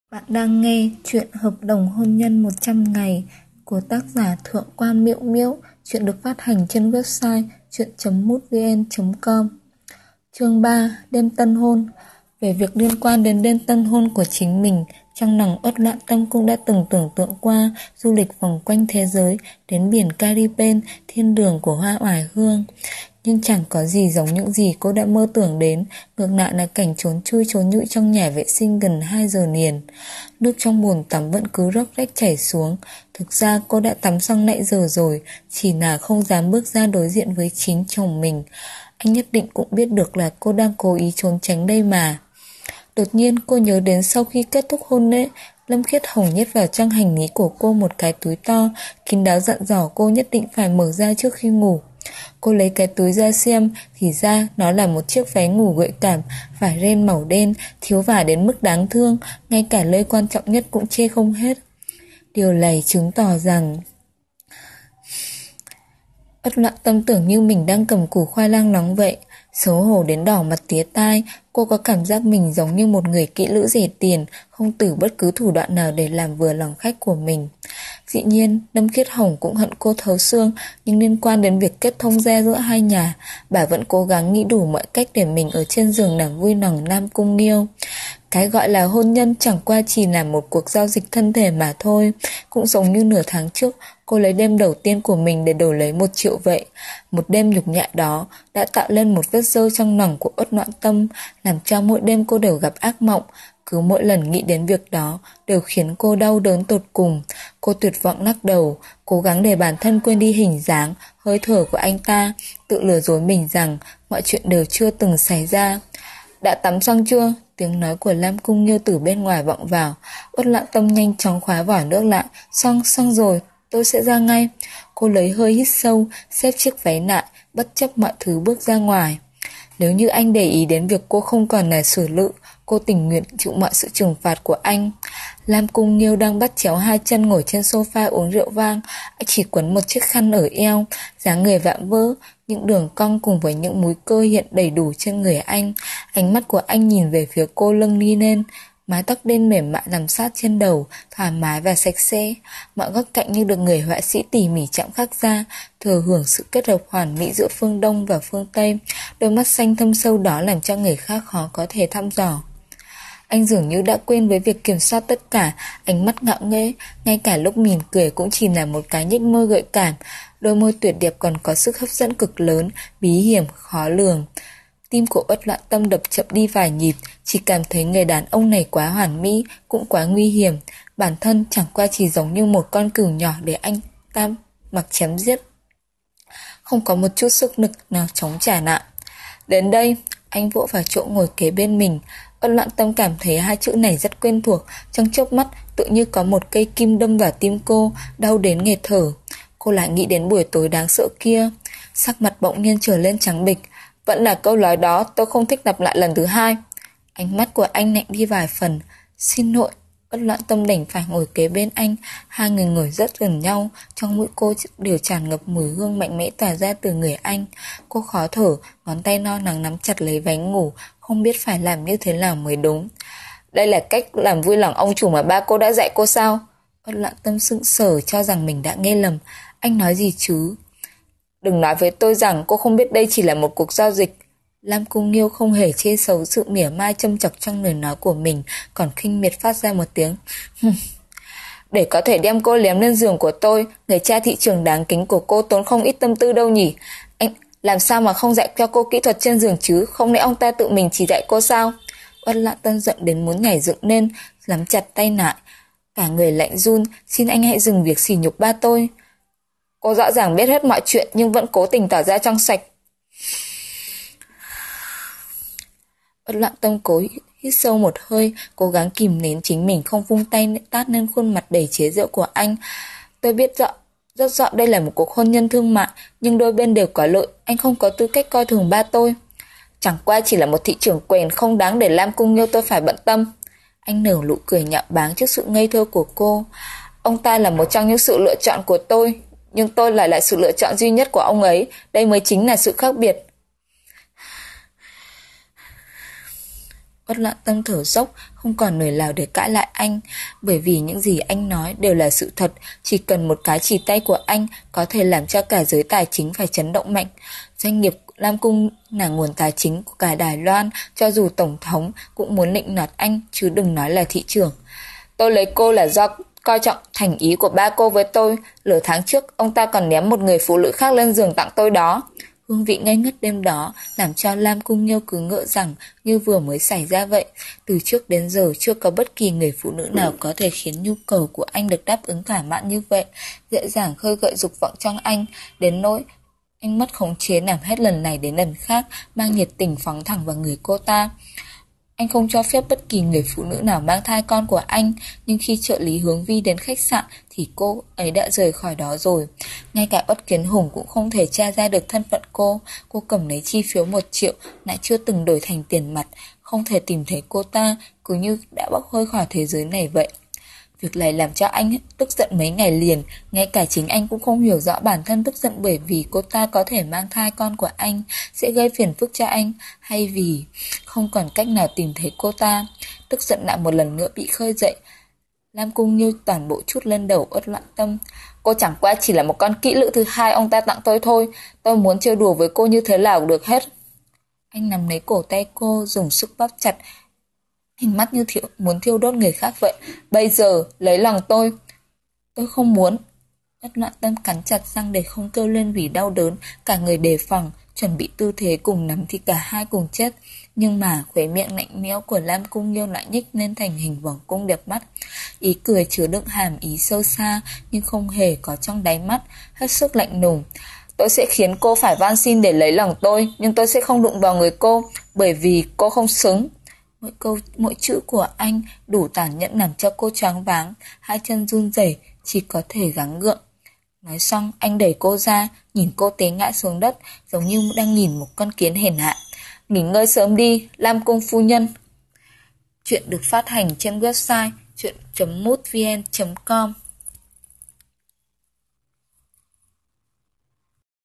Bạn đang nghe chuyện Hợp đồng hôn nhân 100 ngày của tác giả Thượng quan Miễu Miễu. Chuyện được phát hành trên website chuyện.mútvn.com. Chương 3. Đêm tân hôn. Về việc liên quan đến đêm tân hôn của chính mình, trong lòng Uất Loạn Tâm cũng đã từng tưởng tượng qua du lịch vòng quanh thế giới đến biển Cariben, thiên đường của hoa oải hương. Nhưng chẳng có gì giống những gì cô đã mơ tưởng đến, ngược lại là cảnh trốn chui trốn nhụi trong nhà vệ sinh gần 2 giờ liền. Nước trong bồn tắm vẫn cứ róc rách chảy xuống. Thực ra cô đã tắm xong nãy giờ rồi, chỉ là không dám bước ra đối diện với chính chồng mình. Anh nhất định cũng biết được là cô đang cố ý trốn tránh đây mà. Đột nhiên cô nhớ đến sau khi kết thúc hôn lễ, Lâm Khiết Hồng nhét vào trong hành lý của cô một cái túi to, kín đáo dặn dò cô nhất định phải mở ra trước khi ngủ. Cô lấy cái túi ra xem, thì ra nó là một chiếc váy ngủ gợi cảm, vải ren màu đen, thiếu vải đến mức đáng thương, ngay cả nơi quan trọng nhất cũng chê không hết. Điều này chứng tỏ rằng Uất Loạn Tâm tưởng như mình đang cầm củ khoai lang nóng vậy. Xấu hổ đến đỏ mặt tía tai, cô có cảm giác mình giống như một người kỹ lữ rẻ tiền, không từ bất cứ thủ đoạn nào để làm vừa lòng khách của mình. Dĩ nhiên, Lâm Khiết Hồng cũng hận cô thấu xương, nhưng liên quan đến việc kết thông gia giữa hai nhà, bà vẫn cố gắng nghĩ đủ mọi cách để mình ở trên giường làm vui lòng Nam Cung Nghiêu. Cái gọi là hôn nhân chẳng qua chỉ là một cuộc giao dịch thân thể mà thôi. Cũng giống như nửa tháng trước, cô lấy đêm đầu tiên của mình để đổi lấy 1 triệu vậy. Một đêm nhục nhã đó đã tạo lên một vết rơi trong lòng của Uất Loạn Tâm, làm cho mỗi đêm cô đều gặp ác mộng. Cứ mỗi lần nghĩ đến việc đó đều khiến cô đau đớn tột cùng. Cô tuyệt vọng lắc đầu, cố gắng để bản thân quên đi hình dáng, hơi thở của anh ta, tự lừa dối mình rằng mọi chuyện đều chưa từng xảy ra. Đã tắm xong chưa? Tiếng nói của Lam Cung Nghiêu từ bên ngoài vọng vào. Uất Loạn Tâm nhanh chóng khóa vỏ nước lại. Xong rồi, tôi sẽ ra ngay. Cô lấy hơi hít sâu, xếp chiếc váy lại, bất chấp mọi thứ bước ra ngoài. Nếu như anh để ý đến việc cô không còn là xử lự, cô tình nguyện chịu mọi sự trừng phạt của anh. Lam Cung Nghiêu đang bắt chéo 2 chân ngồi trên sofa uống rượu vang, anh chỉ quấn một chiếc khăn ở eo, dáng người vạm vỡ, những đường cong cùng với những múi cơ hiện đầy đủ trên người anh. Ánh mắt của anh nhìn về phía cô nâng ly lên, mái tóc đen mềm mại nằm sát trên đầu, thoải mái và sạch sẽ. Mọi góc cạnh như được người họa sĩ tỉ mỉ chạm khắc ra, thừa hưởng sự kết hợp hoàn mỹ giữa phương Đông và phương Tây. Đôi mắt xanh thâm sâu đó làm cho người khác khó có thể thăm dò. Anh dường như đã quên với việc kiểm soát tất cả, ánh mắt ngạo nghễ, ngay cả lúc mỉm cười cũng chỉ là một cái nhếch môi gợi cảm. Đôi môi tuyệt đẹp còn có sức hấp dẫn cực lớn, bí hiểm, khó lường. Tim của Uất Loạn Tâm đập chậm đi vài nhịp, chỉ cảm thấy người đàn ông này quá hoàn mỹ, cũng quá nguy hiểm. Bản thân chẳng qua chỉ giống như một con cừu nhỏ để anh ta mặc chém giết. Không có một chút sức lực nào chống trả lại. Đến đây, anh vỗ vào chỗ ngồi kế bên mình. Uất Loạn Tâm cảm thấy 2 chữ này rất quen thuộc, trong chớp mắt tự như có một cây kim đâm vào tim cô, đau đến nghẹt thở. Cô lại nghĩ đến buổi tối đáng sợ kia, sắc mặt bỗng nhiên trở lên trắng bệch. Vẫn là câu nói đó, tôi không thích lặp lại lần thứ 2. Ánh mắt của anh lạnh đi vài phần. Xin lỗi. Uất Loạn Tâm đành phải ngồi kế bên anh. Hai người ngồi rất gần nhau, trong mũi cô đều tràn ngập mùi hương mạnh mẽ tỏa ra từ người anh. Cô khó thở, ngón tay no nắng nắm chặt lấy váy ngủ, không biết phải làm như thế nào mới đúng. Đây là cách làm vui lòng ông chủ mà ba cô đã dạy cô sao? Uất Loạn Tâm sững sờ cho rằng mình đã nghe lầm. Anh nói gì chứ? Đừng nói với tôi rằng cô không biết đây chỉ là một cuộc giao dịch. Lam Cung Nghiêu không hề chê xấu sự mỉa mai châm chọc trong lời nói của mình, còn khinh miệt phát ra một tiếng. Để có thể đem cô lém lên giường của tôi, người cha thị trường đáng kính của cô tốn không ít tâm tư đâu nhỉ. Anh làm sao mà không dạy cho cô kỹ thuật trên giường chứ, không lẽ ông ta tự mình chỉ dạy cô sao? Uất Loạn Tâm giận đến muốn nhảy dựng lên, nắm chặt tay lại. Cả người lạnh run, xin anh hãy dừng việc sỉ nhục ba tôi. Cô rõ ràng biết hết mọi chuyện nhưng vẫn cố tình tỏ ra trong sạch. Uất Loạn Tâm cố hít sâu một hơi, cố gắng kìm nén chính mình không vung tay tát lên khuôn mặt đầy chế giễu của anh. Tôi biết rất rõ đây là một cuộc hôn nhân thương mại, nhưng đôi bên đều có lợi, anh không có tư cách coi thường ba tôi. Chẳng qua chỉ là một thị trường quèn không đáng để Lam Cung Nghiêu tôi phải bận tâm. Anh nở nụ cười nhạo báng trước sự ngây thơ của cô. Ông ta là một trong những sự lựa chọn của tôi, nhưng tôi lại sự lựa chọn duy nhất của ông ấy. Đây mới chính là sự khác biệt. Uất Loạn Tâm thở dốc, không còn lời nào để cãi lại anh, bởi vì những gì anh nói đều là sự thật, chỉ cần một cái chỉ tay của anh có thể làm cho cả giới tài chính phải chấn động mạnh. Doanh nghiệp Lam Cung là nguồn tài chính của cả Đài Loan, cho dù Tổng thống cũng muốn nịnh nọt anh, chứ đừng nói là thị trưởng. Tôi lấy cô là do coi trọng thành ý của ba cô với tôi, nửa tháng trước ông ta còn ném một người phụ nữ khác lên giường tặng tôi đó. Hương vị ngây ngất đêm đó làm cho Lam Cung Nghiêu cứ ngỡ rằng như vừa mới xảy ra vậy. Từ trước đến giờ chưa có bất kỳ người phụ nữ nào có thể khiến nhu cầu của anh được đáp ứng thỏa mãn như vậy, dễ dàng khơi gợi dục vọng trong anh, đến nỗi anh mất khống chế làm hết lần này đến lần khác, mang nhiệt tình phóng thẳng vào người cô ta. Anh không cho phép bất kỳ người phụ nữ nào mang thai con của anh, nhưng khi trợ lý Hướng Vi đến khách sạn thì cô ấy đã rời khỏi đó rồi. Ngay cả Uất Kiến Hùng cũng không thể tra ra được thân phận cô. Cô cầm lấy chi phiếu 1 triệu, lại chưa từng đổi thành tiền mặt, không thể tìm thấy cô ta, cứ như đã bốc hơi khỏi thế giới này vậy. Việc này làm cho anh tức giận mấy ngày liền, ngay cả chính anh cũng không hiểu rõ bản thân tức giận bởi vì cô ta có thể mang thai con của anh, sẽ gây phiền phức cho anh, hay vì không còn cách nào tìm thấy cô ta. Tức giận lại một lần nữa bị khơi dậy. Lam Cung Nghiêu toàn bộ chút lên đầu Uất Loạn Tâm. Cô chẳng qua chỉ là một con kỹ nữ thứ hai ông ta tặng tôi thôi, tôi muốn chơi đùa với cô như thế nào được hết. Anh nắm lấy cổ tay cô, dùng sức bóp chặt, hình mắt như muốn thiêu đốt người khác vậy. Bây giờ, lấy lòng tôi. Tôi không muốn. Uất Loạn Tâm cắn chặt răng để không kêu lên vì đau đớn, cả người đề phòng, chuẩn bị tư thế cùng nắm thì cả hai cùng chết. Nhưng mà khóe miệng lạnh lẽo của Lam Cung Nghiêu lại nhích lên thành hình vòng cung đẹp mắt. Ý cười chứa đựng hàm ý sâu xa, nhưng không hề có trong đáy mắt, hết sức lạnh lùng. Tôi sẽ khiến cô phải van xin để lấy lòng tôi, nhưng tôi sẽ không đụng vào người cô, bởi vì cô không xứng. Mỗi chữ của anh đủ tàn nhẫn làm cho cô choáng váng, hai chân run rẩy, chỉ có thể gắng gượng. Nói xong, anh đẩy cô ra, nhìn cô té ngã xuống đất, giống như đang nhìn một con kiến hèn hạ. Nghỉ ngơi sớm đi, Lam Cung phu nhân. Chuyện được phát hành trên website chuyện.mútvn.com.